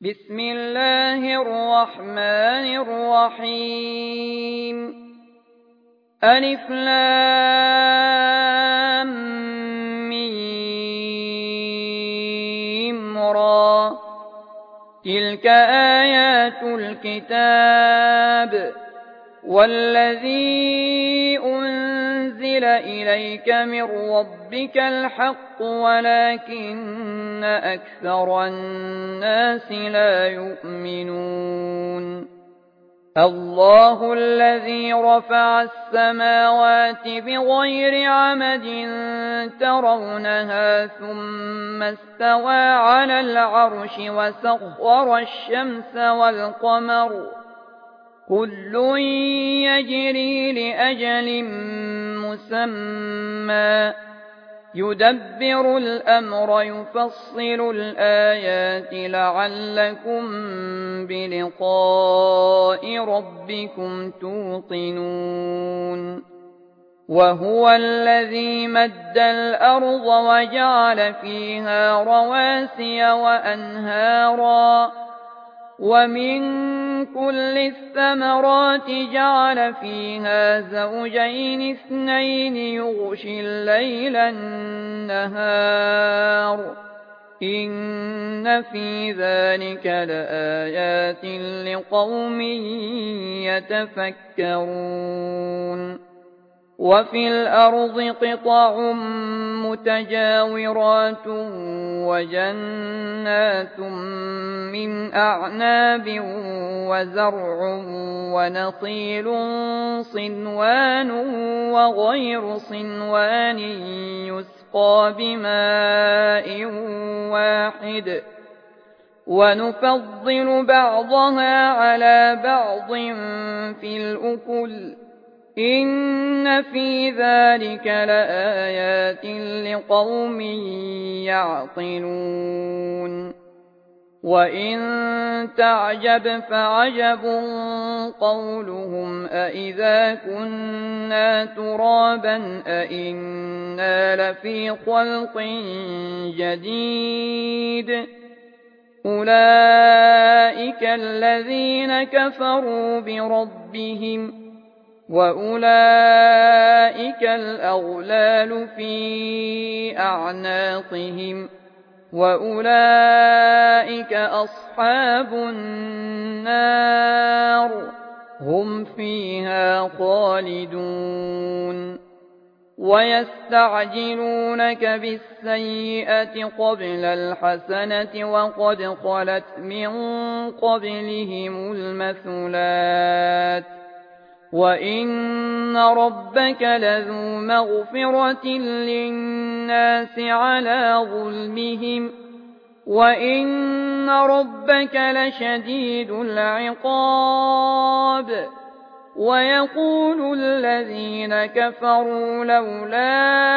بسم الله الرحمن الرحيم ألف لام ميم را تلك آيات الكتاب والذي أنزل إليك من ربك الحق ولكن أكثر الناس لا يؤمنون الله الذي رفع السماوات بغير عمد ترونها ثم استوى على العرش وسخر الشمس والقمر كل يجري لأجل مسمى يدبر الأمر يفصل الآيات لعلكم بلقاء ربكم توقنون وهو الذي مد الأرض وجعل فيها رواسي وأنهارا ومن كل الثمرات جعل فيها زوجين اثنين يغشي الليل النهار إن في ذلك لآيات لقوم يتفكرون وفي الأرض قطع متجاورات وجنات من أعناب وزرع ونخيل صنوان وغير صنوان يسقى بماء واحد ونفضل بعضها على بعض في الأكل إن في ذلك لآيات لقوم يعقلون وإن تعجب فعجب قولهم أإذا كنا ترابا أإنا لفي خلق جديد أولئك الذين كفروا بربهم وأولئك الأغلال في أعناقهم وأولئك أصحاب النار هم فيها خالدون ويستعجلونك بالسيئة قبل الحسنة وقد خلت من قبلهم المثلات وإن ربك لذو مغفرة للناس على ظلمهم وإن ربك لشديد العقاب ويقول الذين كفروا لولا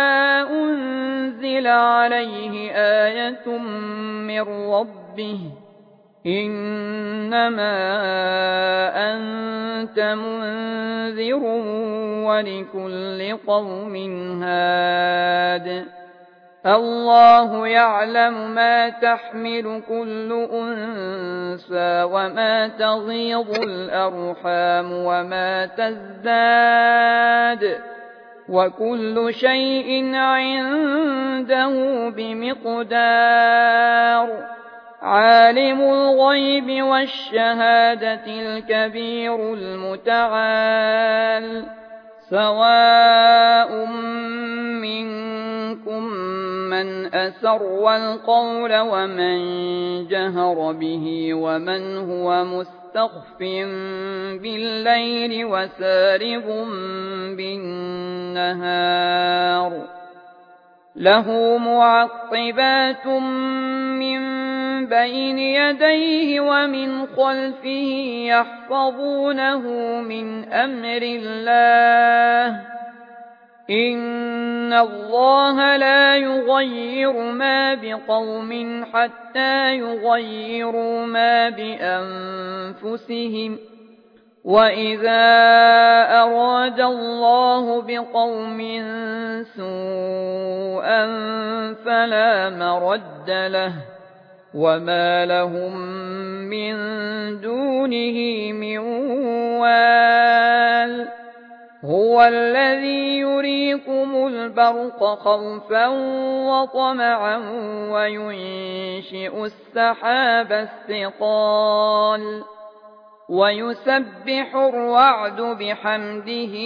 أنزل عليه آية من ربه إنما أنت منذر ولكل قوم هاد الله يعلم ما تحمل كل أنثى وما تغيض الأرحام وما تزداد وكل شيء عنده بمقدار عالم الغيب والشهادة الكبير المتعال سواء منكم من أسر القول ومن جهر به ومن هو مستخف بالليل وسارب بالنهار له معقبات من بين يديه ومن خلفه يحفظونه من أمر الله إن الله لا يغير ما بقوم حتى يغيروا ما بأنفسهم وإذا أراد الله بقوم سوءا فلا مرد له وما لهم من دونه من وال هو الذي يريكم البرق خوفا وطمعا وينشئ السحاب الثقال ويسبح الرعد بحمده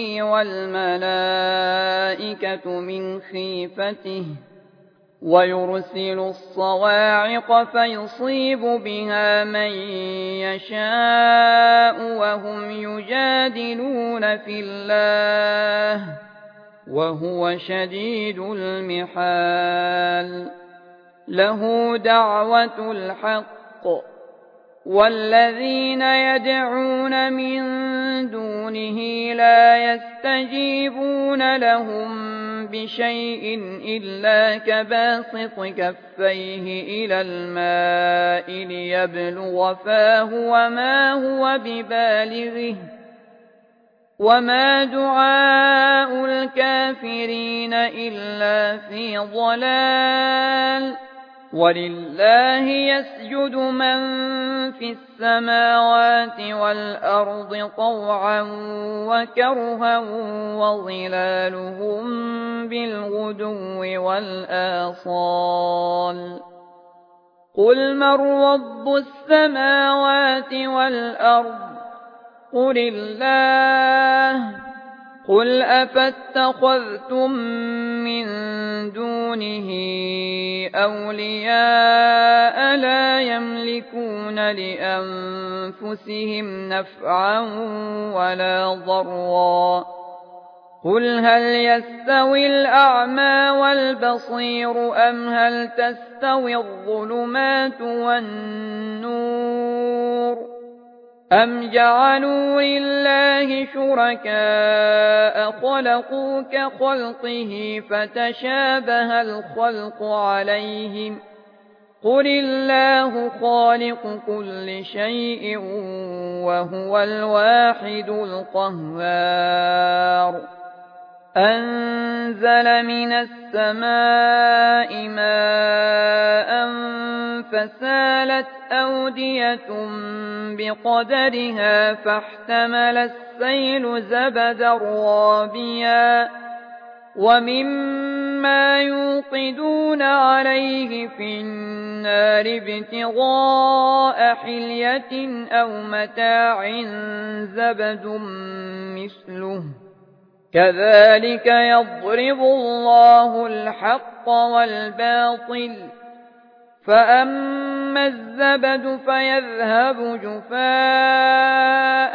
والملائكة من خيفته ويرسل الصواعق فيصيب بها من يشاء وهم يجادلون في الله وهو شديد المحال له دعوة الحق والذين يدعون من دونه لا يستجيبون لهم بشيء إلا كباسط كفيه إلى الماء ليبلغ فاه وما هو ببالغه وما دعاء الكافرين إلا في ضلال ولله يسجد من في السماوات والأرض طوعا وكرها وظلالهم بالغدو والآصال قل من رب السماوات والأرض قل الله قل أفاتخذتم من دونه أولياء لا يملكون لأنفسهم نفعا ولا ضرا قل هل يستوي الأعمى والبصير أم هل تستوي الظلمات والنور أم جعلوا لله شركاء خلقوا كخلقه فتشابه الخلق عليهم قل الله خالق كل شيء وهو الواحد القهار أنزل من السماء ماء فسالت أودية بقدرها فاحتمل السيل زبدا رابيا ومما يوقدون عليه في النار ابتغاء حلية أو متاع زبد مثله كذلك يضرب الله الحق والباطل فأما الزبد فيذهب جفاء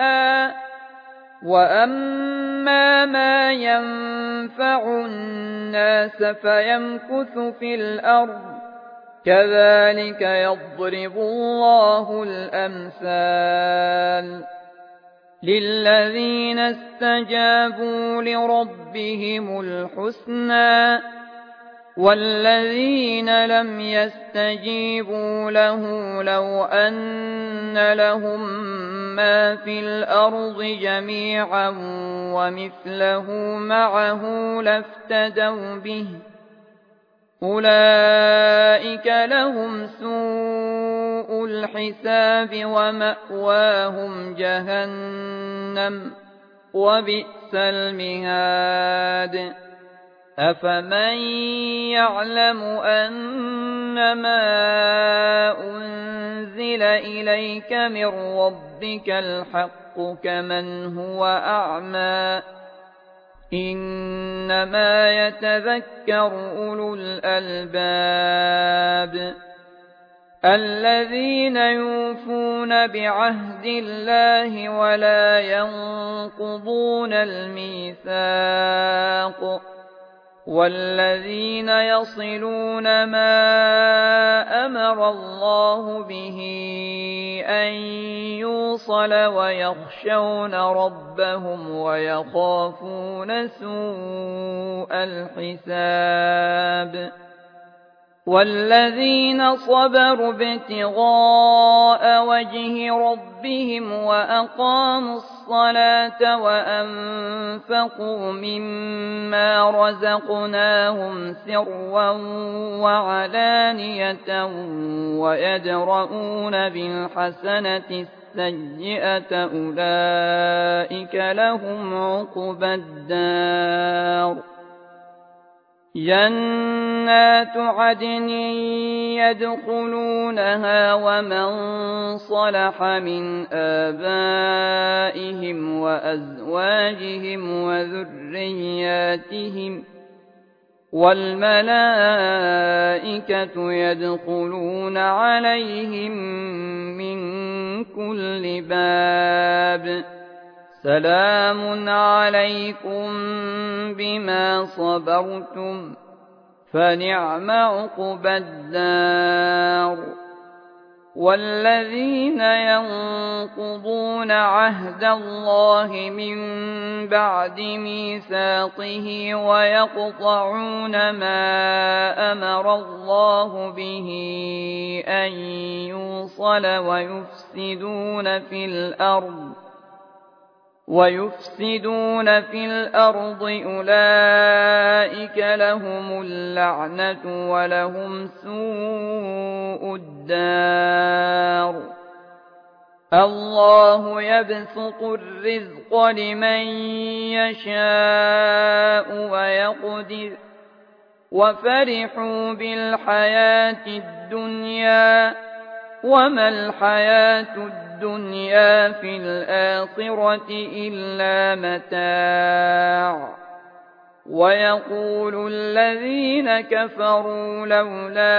وأما ما ينفع الناس فيمكث في الأرض كذلك يضرب الله الأمثال للذين استجابوا لربهم الحسنى والذين لم يستجيبوا له لو أن لهم ما في الأرض جميعا ومثله معه لافتدوا به أولئك لهم سوء الحساب ومأواهم جهنم وبئس المهاد أفمن يعلم أنما أنزل إليك من ربك الحق كمن هو أعمى إنما يتذكر أولو الألباب الذين يوفون بعهد الله ولا ينقضون الميثاق والذين يصلون ما أمر الله به أن يوصل ويخشون ربهم ويخافون سوء الحساب والذين صبروا ابتغاء وجه ربهم وأقاموا الصلاة وأنفقوا مما رزقناهم سرا وعلانية ويدرؤون بالحسنة السيئة أولئك لهم عقبى الدار جنات عدن يدخلونها ومن صلح من آبائهم وأزواجهم وذرياتهم والملائكة يدخلون عليهم من كل باب سلام عليكم بما صبرتم فنعم عقبى الدار والذين ينقضون عهد الله من بعد ميثاقه ويقطعون ما أمر الله به أن يوصل ويفسدون في الأرض أولئك لهم اللعنة ولهم سوء الدار الله يبسط الرزق لمن يشاء ويقدر وفرحوا بالحياة الدنيا وما الحياة الدنيا في الآخرة إلا متاع ويقول الذين كفروا لولا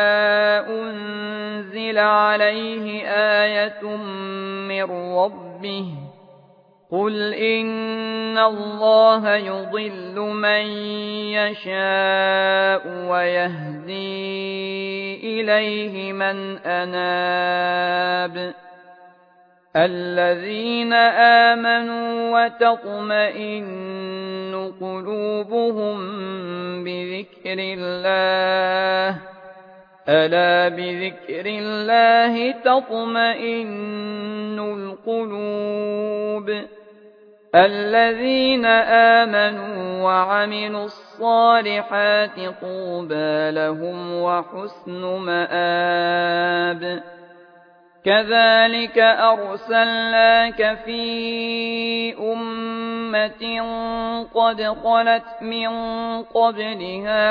أنزل عليه آية من ربه قل إن الله يضل من يشاء ويهدي إليه من أناب الذين آمنوا وتطمئن قلوبهم بذكر الله ألا بذكر الله تطمئن القلوب الذين آمنوا وعملوا الصالحات طوبى لهم وحسن مآب كذلك أرسلناك في أمة قد خلت من قبلها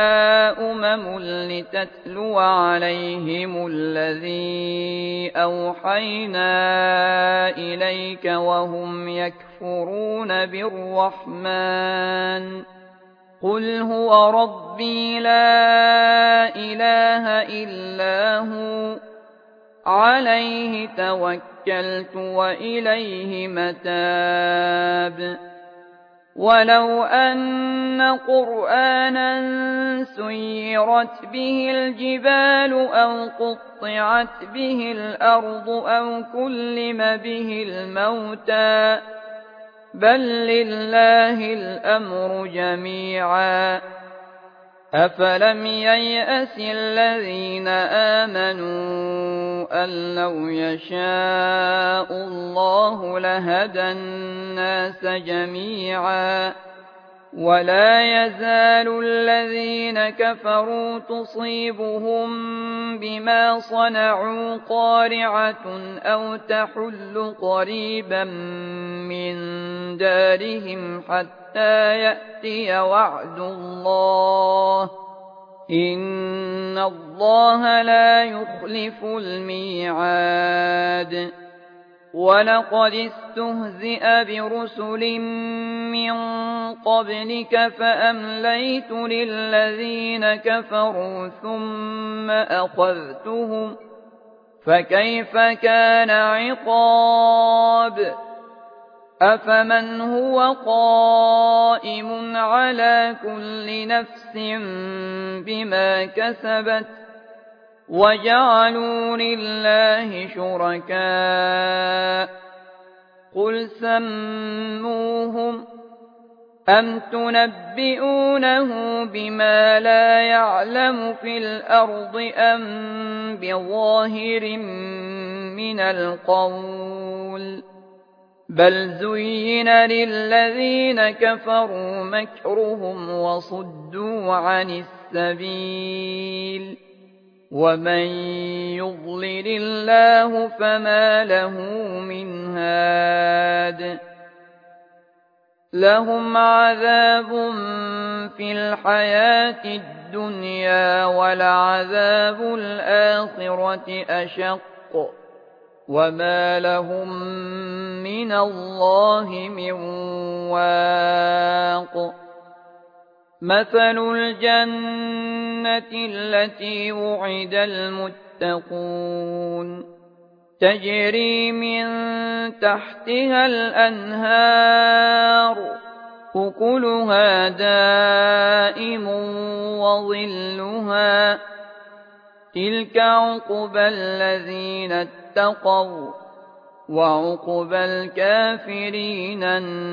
لتتلو عليهم الذي أوحينا إليك وهم يكفرون بالرحمن قل هو ربي لا إله إلا هو عليه توكلت وإليه متاب ولو أن قرآنا سيرت به الجبال أو قطعت به الأرض أو كلم به الموتى بل لله الأمر جميعا أفلم ييأس الذين آمنوا أن لو يشاء الله لهدى الناس جميعا ولا يزال الذين كفروا تصيبهم بما صنعوا قارعة أو تحل قريبا من دارهم حتى يأتي وعد الله إن الله لا يخلف الميعاد ولقد استهزئ برسل من قبلك فأمليت للذين كفروا ثم أخذتهم فكيف كان عقاب أفمن هو قائم على كل نفس بما كسبت وجعلوا لله شركاء قل سموهم أَمْ تُنَبِّئُونَهُ بِمَا لَا يَعْلَمُ فِي الْأَرْضِ أَمْ بِظَاهِرٍ مِّنَ الْقَوْلِ ۗ بَلْ زُيِّنَ لِلَّذِينَ كَفَرُوا مَكْرُهُمْ وَصُدُّوا عَنِ السَّبِيلِ ۗ وَمَن يُضْلِلِ اللَّهُ فَمَا لَهُ مِنْ هَادٍ. لَهُمْ عَذَابٌ فِي الْحَيَاةِ الدُّنْيَا وَلَعَذَابُ الْآخِرَةِ أَشَقُّ ۖ وَمَا لَهُم مِّنَ اللَّهِ مِن وَاقٍ. مَثَلُ الْجَنَّةِ الَّتِي وُعِدَ الْمُتَّقُونَ تَجْرِي مِن تَحْتِهَا الْأَنْهَارُ أُكُلُهَا دَائِمٌ وَظِلُّهَا ۚ تِلْكَ عُقْبَى الَّذِينَ اتَّقَوا ۖ وَّعُقْبَى الْكَافِرِينَ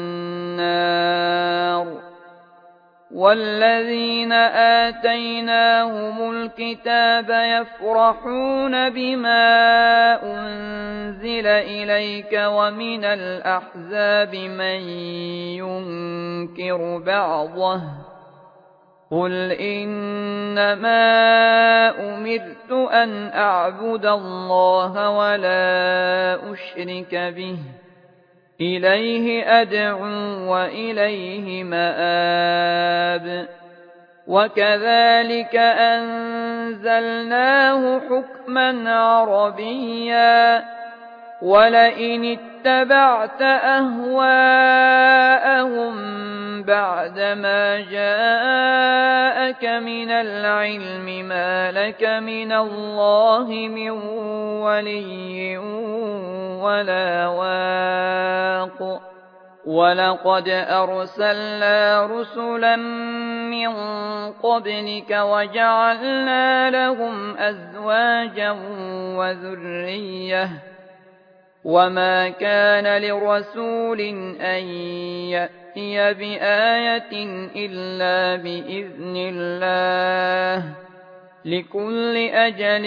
النَّارُ. وَالَّذِينَ آتَيْنَاهُمُ الْكِتَابَ يَفْرَحُونَ بِمَا أُنزِلَ إِلَيْكَ ۖ وَمِنَ الْأَحْزَابِ مَن يُنكِرُ بَعْضَهُ ۚ قُلْ إِنَّمَا أُمِرْتُ أَنْ أَعْبُدَ اللَّهَ وَلَا أُشْرِكَ بِهِ ۚ إِلَيْهِ أَدْعُو وَإِلَيْهِ مَآبِ. وَكَذَٰلِكَ أَنزَلْنَاهُ حُكْمًا عَرَبِيًّا ۚ وَلَئِنِ اتَّبَعْتَ أَهْوَاءَهُم بَعْدَمَا جَاءَكَ مِنَ الْعِلْمِ مَا لَكَ مِنَ اللَّهِ مِن وَلِيٍّ وَلَا وَاقٍ. وَلَقَدْ أَرْسَلْنَا رُسُلًا مِّن قَبْلِكَ وَجَعَلْنَا لَهُمْ أَزْوَاجًا وَذُرِّيَّةً ۚ وَمَا كَانَ لِرَسُولٍ أَن يَأْتِيَ بِآيَةٍ إِلَّا بِإِذْنِ اللَّهِ ۗ لِكُلِّ أَجَلٍ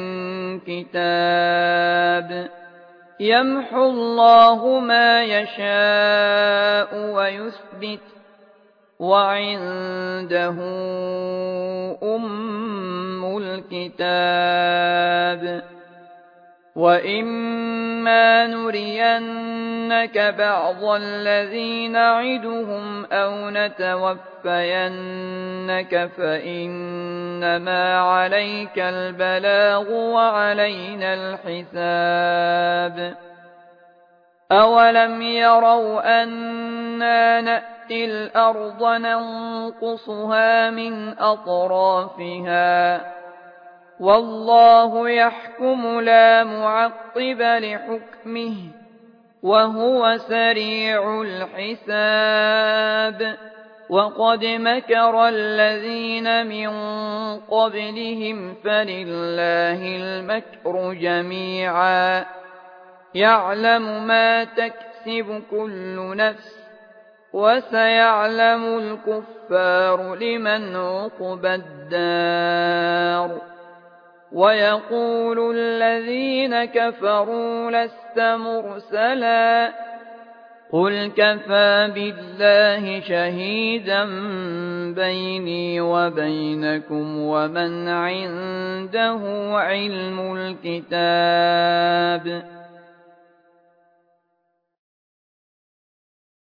كِتَابٌ. يَمْحُو اللَّهُ مَا يَشَاءُ وَيُثْبِتُ ۖ وَعِندَهُ أُمُّ الْكِتَابِ. وَإِمَّا نُرِيَنَّكَ بَعْضَ الَّذِي نَعِدُهُمْ أَوْ نَتَوَفَّيَنَّكَ فَإِنَّمَا عَلَيْكَ الْبَلَاغُ وَعَلَيْنَا الْحِسَابُ. أَوَلَمْ يَرَوْا أَنَّا نَأْتِي الْأَرْضَ نَنقُصُهَا مِنْ أَطْرَافِهَا ۚ وَاللَّهُ يَحْكُمُ لَا مُعَقِّبَ لِحُكْمِهِ ۚ وَهُوَ سَرِيعُ الْحِسَابِ. وَقَدْ مَكَرَ الَّذِينَ مِن قَبْلِهِمْ فَلِلَّهِ الْمَكْرُ جَمِيعًا ۖ يَعْلَمُ مَا تَكْسِبُ كُلُّ نَفْسٍ ۗ وَسَيَعْلَمُ الْكُفَّارُ لِمَنْ عُقْبَى الدَّارِ. وَيَقُولُ الَّذِينَ كَفَرُوا لَسْتَ مُرْسَلًا ۚ قُلْ كَفَىٰ بِاللَّهِ شَهِيدًا بَيْنِي وَبَيْنَكُمْ وَمَنْ عِندَهُ عِلْمُ الْكِتَابِ.